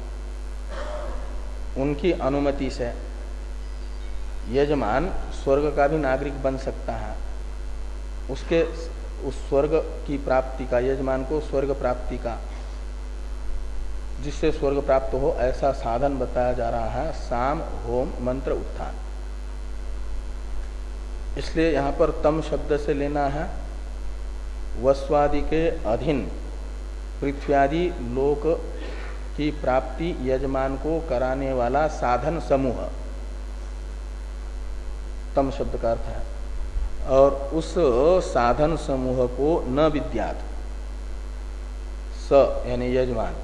उनकी अनुमति से यजमान स्वर्ग का भी नागरिक बन सकता है। उसके उस स्वर्ग की प्राप्ति का, यजमान को स्वर्ग प्राप्ति का, जिससे स्वर्ग प्राप्त हो ऐसा साधन बताया जा रहा है साम, होम, मंत्र, उत्थान। इसलिए यहाँ पर तम शब्द से लेना है वस्वादि के अधीन पृथ्व्यादि लोक की प्राप्ति यजमान को कराने वाला साधन समूह, तम शब्द का अर्थ है। और उस साधन समूह को न विद्यात, स यानी यजमान,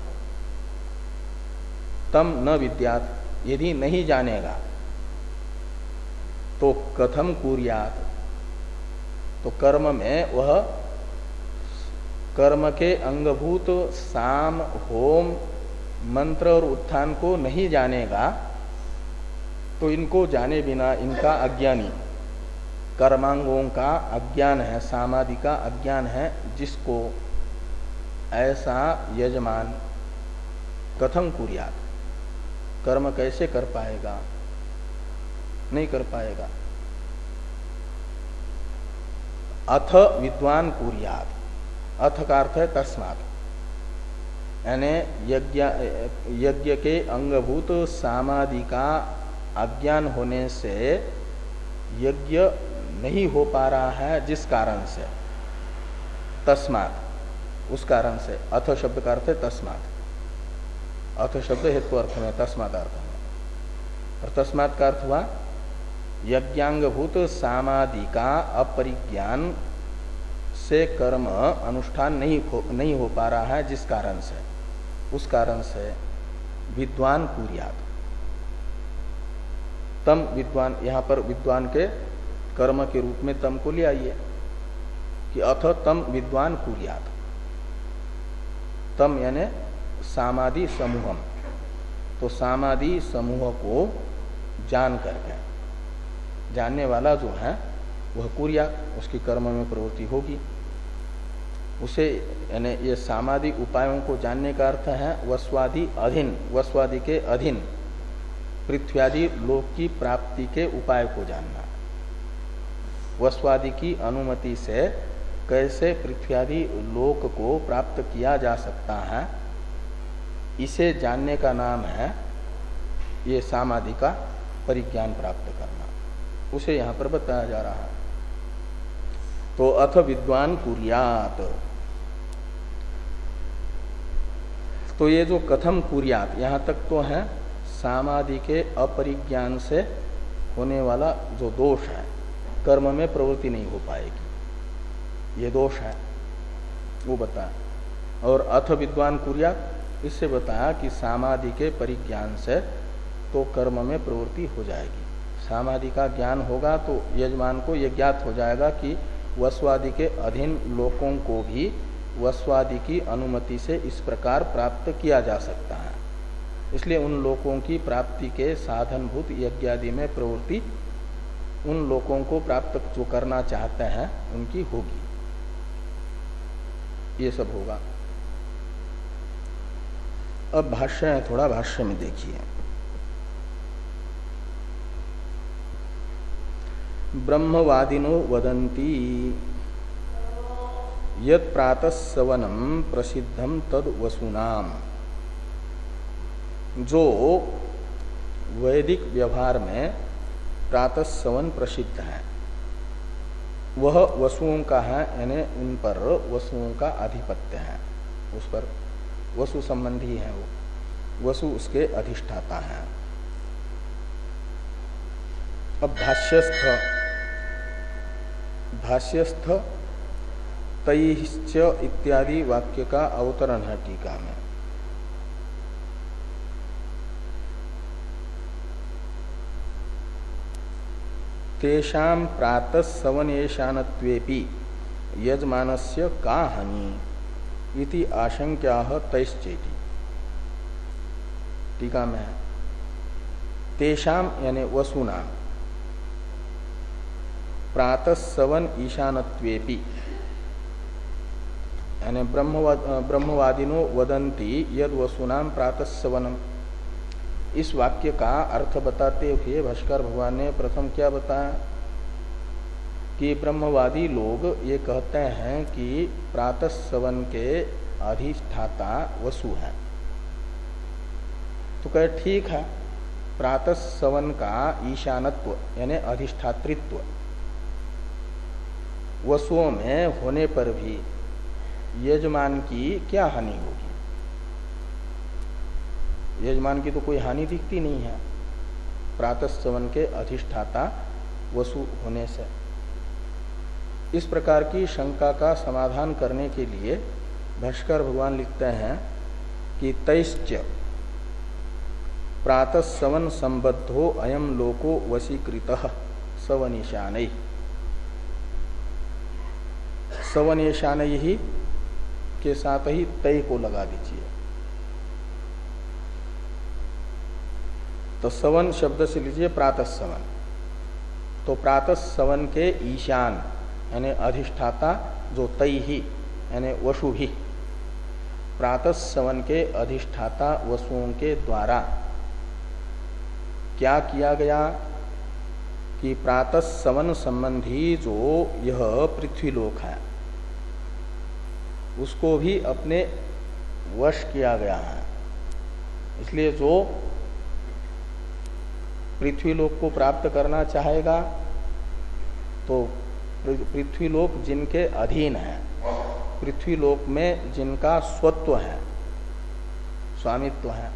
तम न विद्यात, यदि नहीं जानेगा तो कथम कुर्यात, तो कर्म में वह कर्म के अंगभूत साम होम मंत्र और उत्थान को नहीं जानेगा तो इनको जाने बिना इनका अज्ञानी, कर्मांगों का अज्ञान है, सामादि का अज्ञान है, जिसको ऐसा यजमान कथम कुर्यात, कर्म कैसे कर पाएगा, नहीं कर पाएगा। अथ विद्वान कुर्यात, अथ का अर्थ है तस्मात्, यानी यज्ञ यज्ञ के अंगभूत सामादि का अज्ञान होने से यज्ञ नहीं हो पा रहा है, जिस कारण से, तस्मात्, उस कारण से। अथ शब्द का अर्थ है तस्मात्, अथ शब्द हेतु अर्थ में, तस्मात् अर्थ में। और तस्मात् का अर्थ हुआ यज्ञांगभूत सामादि का अपरिज्ञान से कर्म अनुष्ठान नहीं हो, नहीं हो पा रहा है, जिस कारण से, उस कारण से विद्वान कुर्यात, तम विद्वान, यहां पर विद्वान के कर्म के रूप में तम को ले आइए कि अथ तम विद्वान कुर्यात, तम यानी सामादि समूहम, तो सामादि समूह को जान करके, जानने वाला जो है वह कुर्यात, उसकी कर्म में प्रवृत्ति होगी। उसे यानी ये सामादि उपायों को जानने का अर्थ है वस्वादि अधीन, वस्वादि के अधीन पृथ्व्यादि लोक की प्राप्ति के उपाय को जानना। वस्वादि की अनुमति से कैसे पृथ्व्यादि लोक को प्राप्त किया जा सकता है, इसे जानने का नाम है ये सामादि का परिज्ञान प्राप्त करना, उसे यहाँ पर बताया जा रहा है। तो अथ विद्वान कुर्यात, तो ये जो कथम कुर्यात, यहाँ तक तो है सामादि के अपरिज्ञान से होने वाला जो दोष है, कर्म में प्रवृत्ति नहीं हो पाएगी, ये दोष है, वो बताया। और अथ विद्वान कुर्यात, इससे बताया कि सामादि के परिज्ञान से तो कर्म में प्रवृत्ति हो जाएगी। सामादि का ज्ञान होगा तो यजमान को यह ज्ञात हो जाएगा कि वस्वादि के अधीन लोकों को भी वस्वादि की अनुमति से इस प्रकार प्राप्त किया जा सकता है। इसलिए उन लोकों की प्राप्ति के साधनभूत यज्ञादि में प्रवृत्ति उन लोकों को प्राप्त जो करना चाहते हैं उनकी होगी, ये सब होगा। अब भाष्य है, थोड़ा भाष्य में देखिए। ब्रह्मवादिनो वदन्ति यत् प्रातः सवनम प्रसिद्धम तद वसुनाम, जो वैदिक व्यवहार में प्रातः सवन प्रसिद्ध है वह वसुओं का है, यानी उन पर वसुओं का आधिपत्य है, उस पर वसु संबंधी है, वो वसु उसके अधिष्ठाता है। अब भाष्यस्थ भाष्यस्थ तैश्च इत्यादि वाक्य का अवतरण है टीका में। तेषां प्रातः सवनेशानत्वेपि यजमानस्य का हानि इति आशंक्याः तैश्चेति। टीका में है तेषां यानी वसुना प्रातः सवन ईशानत्वेपि, यानी ब्रह्मवाद ब्रह्मवादिनो वदन्ति यद वसुनाम प्रातः सवनम। इस वाक्य का अर्थ बताते हुए भाष्कर भगवान ने प्रथम क्या बताया कि ब्रह्मवादी लोग ये कहते हैं कि प्रातः सवन के अधिष्ठाता वसु है। तो कहे ठीक है, प्रातः सवन का ईशानत्व यानी अधिष्ठातृत्व वसुओं में होने पर भी यजमान की क्या हानि होगी। यजमान की तो कोई हानि दिखती नहीं है प्रातः सवन के अधिष्ठाता वसु होने से। इस प्रकार की शंका का समाधान करने के लिए भाष्कर भगवान लिखते हैं कि तैश्च प्रातः सवन संबद्धो अयम लोको वशीकृतः सवनिशानै। सवनिशानै ही के साथ ही तय को लगा दीजिए। तो सवन शब्द से लीजिए प्रातः सवन, तो प्रातः सवन के ईशान यानी अधिष्ठाता जो तय ही यानी वसु ही, प्रातः सवन के अधिष्ठाता वसुओं के द्वारा क्या किया गया कि प्रातः सवन संबंधी जो यह पृथ्वीलोक है उसको भी अपने वश किया गया है। इसलिए जो पृथ्वीलोक को प्राप्त करना चाहेगा तो पृथ्वीलोक जिनके अधीन है, पृथ्वीलोक में जिनका स्वत्व है, स्वामित्व है,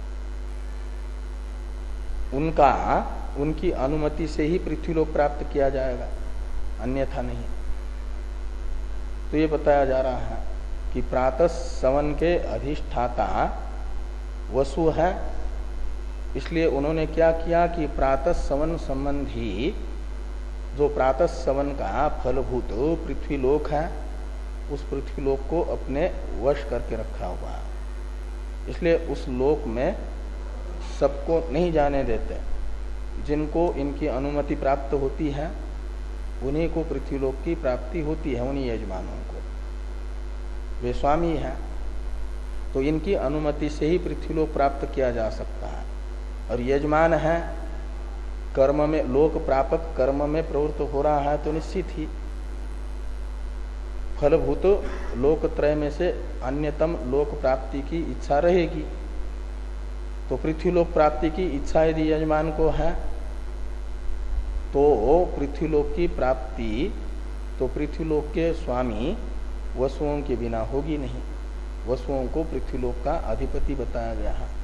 उनका उनकी अनुमति से ही पृथ्वीलोक प्राप्त किया जाएगा, अन्यथा नहीं। तो ये बताया जा रहा है कि प्रातः सवन के अधिष्ठाता वसु है, इसलिए उन्होंने क्या किया कि प्रातः सवन संबंधी जो प्रातः सवन का फलभूत पृथ्वीलोक है उस पृथ्वीलोक को अपने वश करके रखा हुआ है। इसलिए उस लोक में सबको नहीं जाने देते, जिनको इनकी अनुमति प्राप्त होती है उन्हीं को पृथ्वीलोक की प्राप्ति होती है, उन्हीं यजमानों को। वे स्वामी हैं तो इनकी अनुमति से ही पृथ्वीलोक प्राप्त किया जा सकता है। और यजमान है कर्म में, लोक प्रापक कर्म में प्रवृत्त हो रहा है तो निश्चित ही फलभूत लोकत्रय में से अन्यतम लोक प्राप्ति की इच्छा रहेगी। तो पृथ्वीलोक प्राप्ति की इच्छा यदि यजमान को है तो पृथ्वीलोक की प्राप्ति तो पृथ्वीलोक के स्वामी वसुओं के बिना होगी नहीं। वसुओं को पृथ्वीलोक का अधिपति बताया गया है।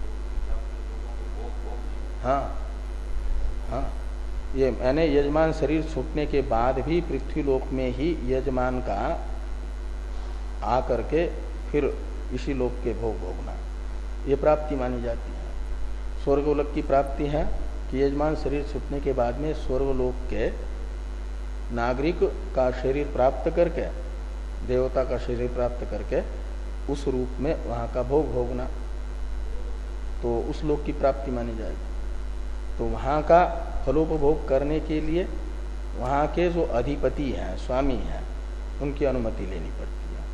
हाँ हाँ, ये मैंने यजमान शरीर छूटने के बाद भी पृथ्वीलोक में ही यजमान का आकर के फिर इसी लोक के भोग भोगना, ये प्राप्ति मानी जाती है। स्वर्गलोक की प्राप्ति है कि यजमान शरीर छूटने के बाद में स्वर्गलोक के नागरिक का शरीर प्राप्त करके, देवता का शरीर प्राप्त करके उस रूप में वहाँ का भोग भोगना, तो उस लोक की प्राप्ति मानी जाएगी। तो वहाँ का फलोपभोग करने के लिए वहाँ के जो अधिपति हैं, स्वामी हैं, उनकी अनुमति लेनी पड़ती है।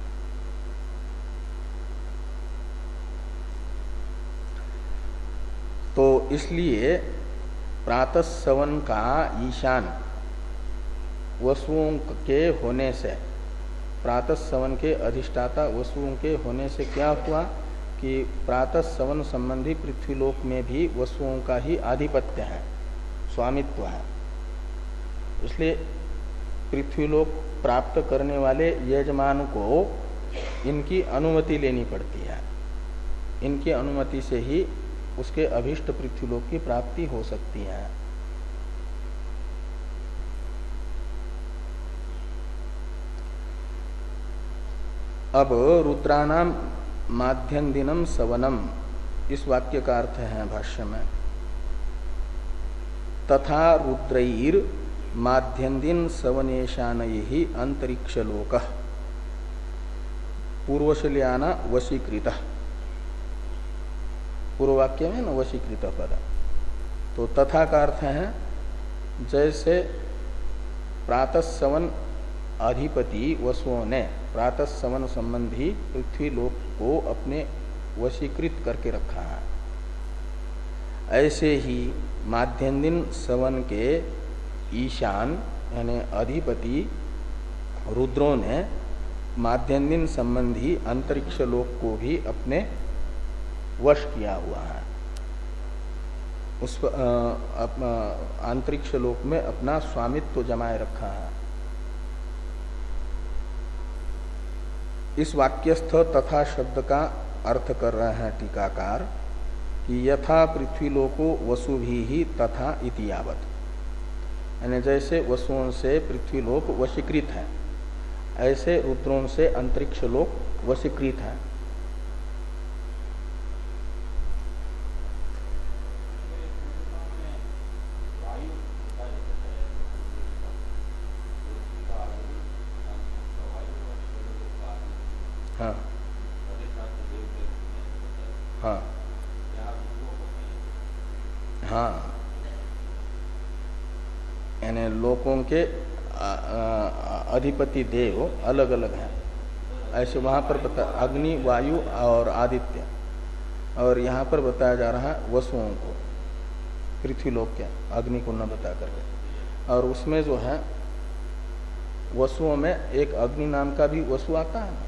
तो इसलिए प्रातः सवन का ईशान वसुओं के होने से, प्रातः सवन के अधिष्ठाता वसुओं के होने से क्या हुआ कि प्रातः सवन संबंधी पृथ्वीलोक में भी वसुओं का ही आधिपत्य है, स्वामित्व है। इसलिए पृथ्वीलोक प्राप्त करने वाले यजमान को इनकी अनुमति लेनी पड़ती है। इनकी अनुमति से ही उसके अभीष्ट पृथ्वीलोक की प्राप्ति हो सकती है। अब रुद्राणाम माध्यम दिनम सवनम, इस वाक्य का अर्थ है भाष्य में, तथा रुद्रैर माध्यम दिन सवनेशान ही अंतरिक्ष लोक पूर्वशल्याना वशीकृत। पूर्ववाक्य में न वशीकृत पद, तो तथा का अर्थ है जैसे प्रातः सवन अधिपति वसुओं ने प्रातः सवन संबंधी पृथ्वी लोक को अपने वशीकृत करके रखा है, ऐसे ही माध्यम दिन सवन के ईशान यानी अधिपति रुद्रों ने माध्यम दिन संबंधी अंतरिक्ष लोक को भी अपने वश किया हुआ है, उस अंतरिक्ष लोक में अपना स्वामित्व जमाए रखा है। इस वाक्यस्थ तथा शब्द का अर्थ कर रहे हैं टीकाकार कि यथा पृथ्वीलोको वसुभी ही तथा इति यावत्, यानी जैसे वसुओं से पृथ्वीलोक वशीकृत है ऐसे रुद्रों से अंतरिक्ष लोक वशीकृत है। हाँ हाँ हाँ, यानी लोकों के अधिपति देव अलग अलग हैं। ऐसे वहां पर बता अग्नि, वायु और आदित्य, और यहाँ पर बताया जा रहा है वसुओं को, पृथ्वीलोक के अग्नि को न बता करके। और उसमें जो है वसुओं में एक अग्नि नाम का भी वसु आता है।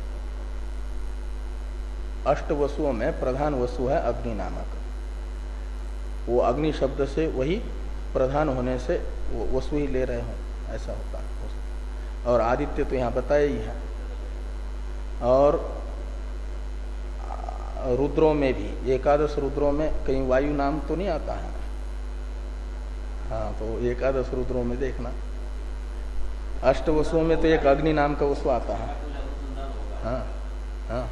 अष्ट वसुओं में प्रधान वसु है अग्नि नामक। वो अग्नि शब्द से वही प्रधान होने से वो वसु ही ले रहे हो, ऐसा होता है। और आदित्य तो यहाँ बताया ही है। और रुद्रों में भी एकादश रुद्रों में कहीं वायु नाम तो नहीं आता है। हाँ, तो एकादश रुद्रों में देखना, अष्ट वसुओं में तो एक अग्नि नाम का वसु आता है। हाँ हाँ,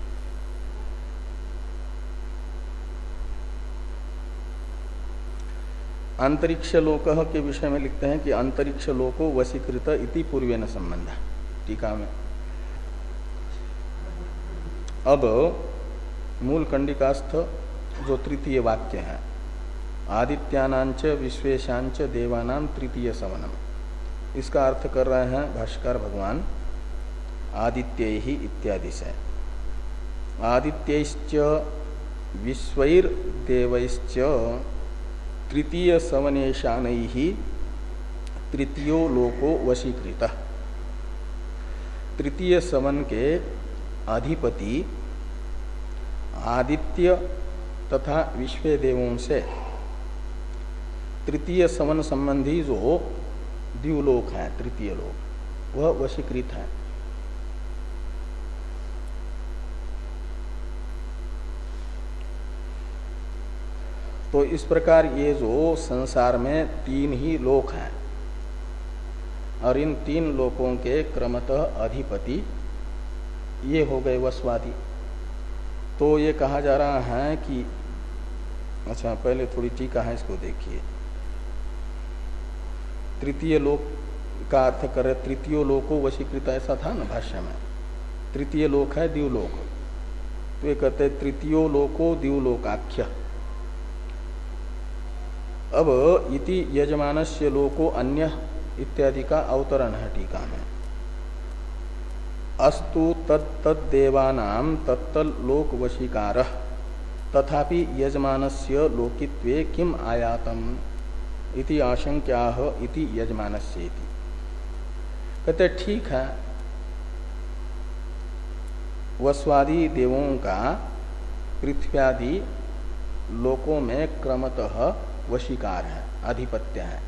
अंतरिक्ष लोक के विषय में लिखते हैं कि अंतरिक्ष लोको वशीकृत इति पूर्वेन संबंध, टीका में। अब मूल कंडिकास्थ जो तृतीय वाक्य है, आदित्यानांच विश्वेशांच देवानां तृतीय सवनम, इसका अर्थ कर रहे हैं भाष्यकार भगवान आदित्य ही इत्यादि से। आदित्यश्च विश्वैर्देवैश्च तृतीय सवनेशानैः तृतीयो लोको वशीकृत। तृतीय सवन के अधिपति आदित्य तथा विश्व देवों से तृतीय सवन संबंधी जो द्युलोक है, तृतीय लोक, वह वशीकृत है। तो इस प्रकार ये जो संसार में तीन ही लोक हैं और इन तीन लोकों के क्रमतः अधिपति ये हो गए वसवादी। तो ये कहा जा रहा है कि, अच्छा पहले थोड़ी टीका है, इसको देखिए। तृतीय लोक का अर्थ करे, तृतीय लोको वशीकृत ऐसा था ना भाष्य में। तृतीय लोक है द्युलोक, तो ये कहते हैं तृतीयो लोको द्युलोकाख्य। अब इति यजमानस्य लोको अन्य इत्यादि का अवतरण है टीका में। अस्तु तत्तदेवानां तत्तल लोक वशीकारः तथापि यजमानस्य लोकित्वे किम आयातम इति आशंक्याः इति यजमानस्य इति। कहते ठीक है, वस्वादि देवों का पृथ्व्यादि लोकों में क्रमतः वशीकार है, आधिपत्य है,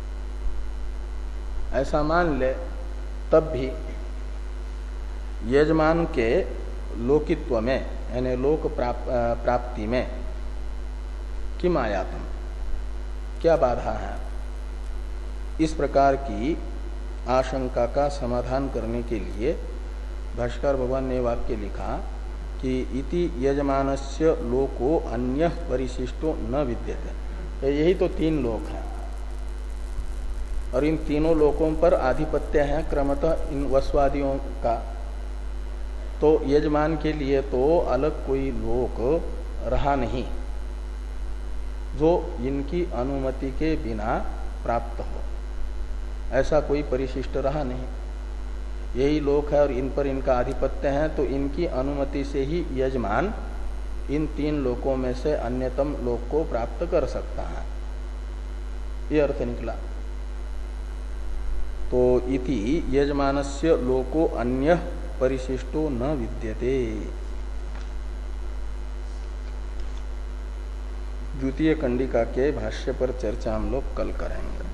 ऐसा मान ले। तब भी यजमान के लोकित्व में यानी लोक प्राप, प्राप्ति में किम आयातम, क्या बाधा है, इस प्रकार की आशंका का समाधान करने के लिए भाष्कर भगवान ने वाक्य लिखा कि इति यजमानस्य लोको अन्य परिशिष्टो न विद्यते। यही तो तीन लोक हैं और इन तीनों लोकों पर आधिपत्य है क्रमतः इन वस्वादियों का। तो यजमान के लिए तो अलग कोई लोक रहा नहीं जो इनकी अनुमति के बिना प्राप्त हो, ऐसा कोई परिशिष्ट रहा नहीं। यही लोक है और इन पर इनका आधिपत्य है, तो इनकी अनुमति से ही यजमान इन तीन लोकों में से अन्यतम लोक को प्राप्त कर सकता है, ये अर्थ निकला। तो इति यजमानस्य लोको अन्य परिशिष्टो न विद्यते। द्वितीय कंडिका के भाष्य पर चर्चा हम लोग कल करेंगे।